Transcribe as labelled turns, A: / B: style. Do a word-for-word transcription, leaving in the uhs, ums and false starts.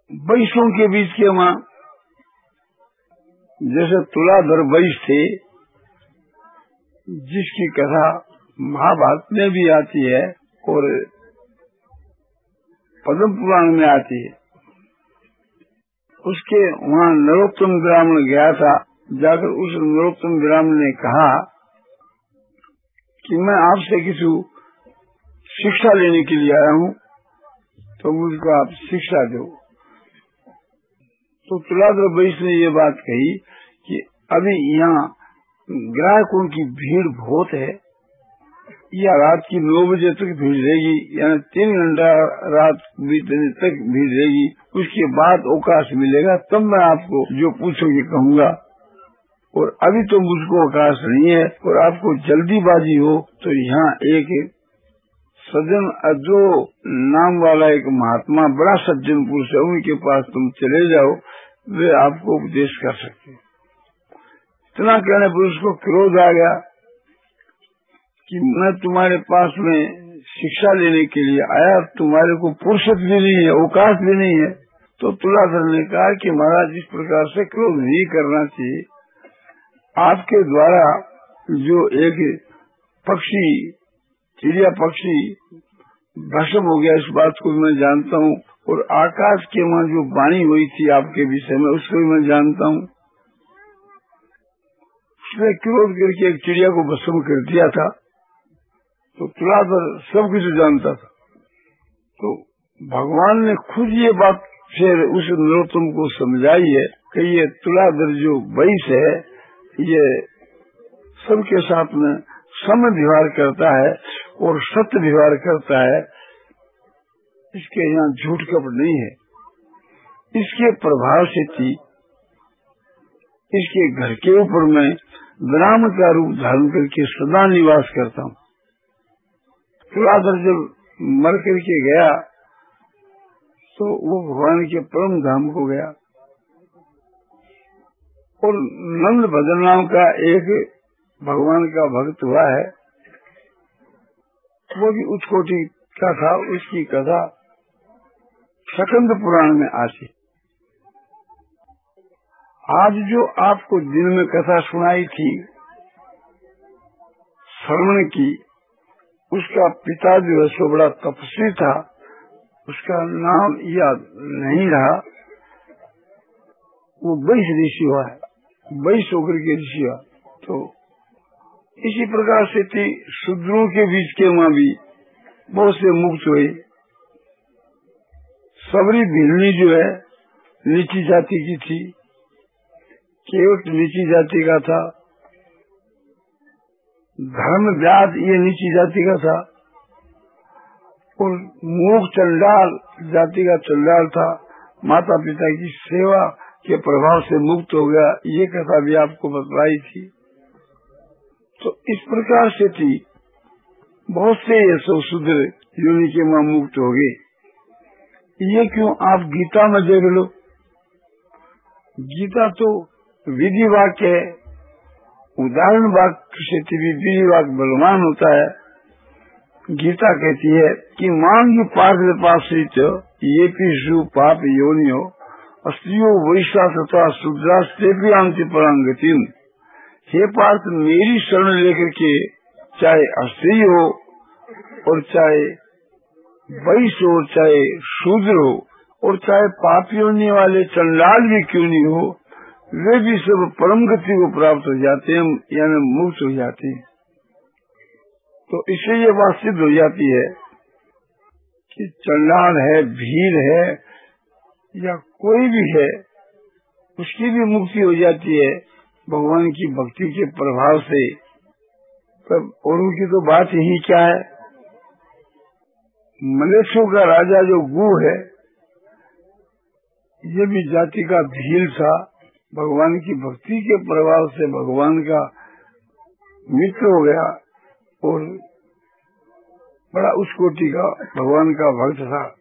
A: वैश्यों के बीच के वहाँ जैसे तुलाधर वैश्य थे, जिसकी कथा महाभारत में भी आती है और पद्म पुराण में आती है। उसके वहाँ नरोत्तम ब्राह्मण गया था। जाकर उस नरोत्तम ब्राह्मण ने कहा कि मैं आपसे किसी शिक्षा लेने के लिए आया हूँ, तो मुझको आप शिक्षा दो। तो तुलाधर वैश्य ने ये बात कही कि अभी यहाँ ग्राहकों की भीड़ बहुत है, या रात की नौ बजे तक भीड़ रहेगी, यानी तीन घंटा रात बीतने तक भीड़ रहेगी। उसके बाद अवकाश मिलेगा, तब मैं आपको जो पूछोगे कहूँगा, और अभी तो मुझको अवकाश नहीं है। और आपको जल्दीबाजी हो तो यहाँ एक सज्जन अजो नाम वाला एक महात्मा, बड़ा सज्जन पुरुष है, उनके पास तुम चले जाओ, वे आपको उपदेश कर सकते। इतना कहने पर उसको क्रोध आ गया कि मैं तुम्हारे पास में शिक्षा लेने के लिए आया, तुम्हारे को फुर्सत भी नहीं है, अवकाश भी नहीं है। तो तुलाधर ने कहा कि महाराज, इस प्रकार से क्रोध नहीं करना चाहिए। आपके द्वारा जो एक पक्षी, चिड़िया पक्षी भस्म हो गया, इस बात को मैं जानता हूँ, और आकाश के वहाँ जो वाणी हुई थी आपके विषय में, उसको भी मैं जानता हूँ। उसने क्रोध करके एक चिड़िया को भस्म कर दिया था। तो तुलाधर सब कुछ जानता था। तो भगवान ने खुद ये बात फिर उस नरोत्तम को समझाई है कि ये तुलाधर जो वैश्य है, ये सबके साथ में सम व्यवहार करता है और सत्य व्यवहार करता है। इसके यहाँ झूठ कपट नहीं है। इसके प्रभाव से थी इसके घर के ऊपर मैं ब्राह्मण का रूप धारण करके सदा निवास करता हूँ। तुलाधर जब मर करके गया तो वो भगवान के परम धाम को गया। और नंद भजन नाम का एक भगवान का भक्त हुआ है, वो भी उच्च कोटि का था। उसकी कथा स्कंद पुराण में आती। आज जो आपको दिन में कथा सुनाई थी श्रवण की, उसका पिता जो है सो बड़ा तपस्वी था, उसका नाम याद नहीं रहा। वो वैश्य ऋषि हुआ है, वैश्य होकर के ऋषि हुआ। तो इसी प्रकार से थी शूद्रों के बीच के वहाँ भी बहुत से मुक्त हुए। सबरी भिलनी जो है नीची जाति की थी, केवट नीची जाति का था, धर्म व्याध ये नीची जाति का था, और मूक चंडाल जाति का चंडाल था। माता पिता की सेवा के प्रभाव से मुक्त हो गया, ये कथा भी आपको बतलाई थी। तो इस प्रकार से थी बहुत से ये सब शूद्र योनि के मां मुक्त हो गए। ये क्यों आप गीता में देख लो, गीता तो विधि वाक्य है, उदाहरण वाक्य से भी विधि वाक्य बलवान होता है। गीता कहती है कि मांगी पार्थ पाश्रित ये पीषु पाप योनियो अस्त्रियो वैश्या तथा शूद्रास्ते आंति परांगतिम। हे पार्थ, मेरी शरण लेकर के चाहे अस्त्री हो और चाहे वैश्य हो, चाहे शूद्र हो, और चाहे पाप योनि वाले चंडाल भी क्यों नहीं हो, वे भी सब परम गति को प्राप्त हो जाते हैं, यानी मुक्त हो जाते हैं। तो इससे ये बात सिद्ध हो जाती है कि चंडाल है, भीड़ है, या कोई भी है, उसकी भी मुक्ति हो जाती है भगवान की भक्ति के प्रभाव से। तब और उनकी तो बात यही क्या है। मलेच्छों का राजा जो गु है, ये भी जाति का भील था। भगवान की भक्ति के प्रभाव से भगवान का मित्र हो गया और बड़ा उच्च कोटि का भगवान का भक्त था।